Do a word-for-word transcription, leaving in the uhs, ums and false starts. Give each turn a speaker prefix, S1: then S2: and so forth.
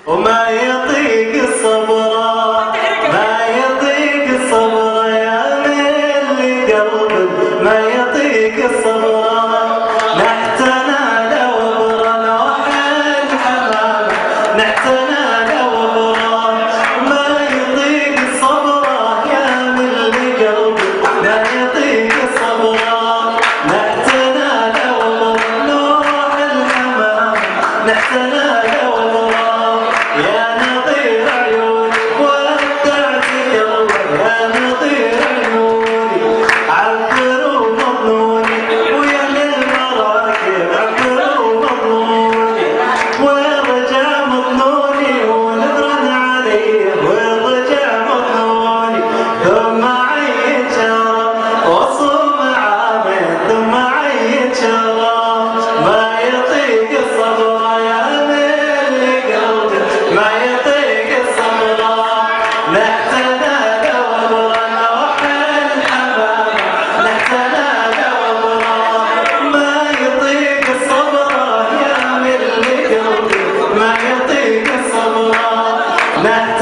S1: وما يطيق الصبر، ما يطيق الصبر يا ملي قلب، ما يطيق الصبر. نحتنا لو برا نوح الحمام، نحتنا لو برا، ما يطيق الصبر يا ملي قلب، ما يطيق الصبر. نحتنا لو برا نوح الحمام، نحتنا لو برا يا نظير عيوني، ودعتك الله يا نظير عيوني. عبروا مظنوني ويا للمراكب، عبروا مظنوني ورجع مظنوني، ونذرن عليه ورجع مظنوني. ثم عيد شرى وصوم عامين، ثم عيد شرى، ما يطيق الصبر يا ملي قلبي، ما يطيق الصبر. نحتنا لو برا نوح الحمام، نحتنا لو برا، ما يطيق الصبر يا ملي قلبي، ما يطيق الصبر.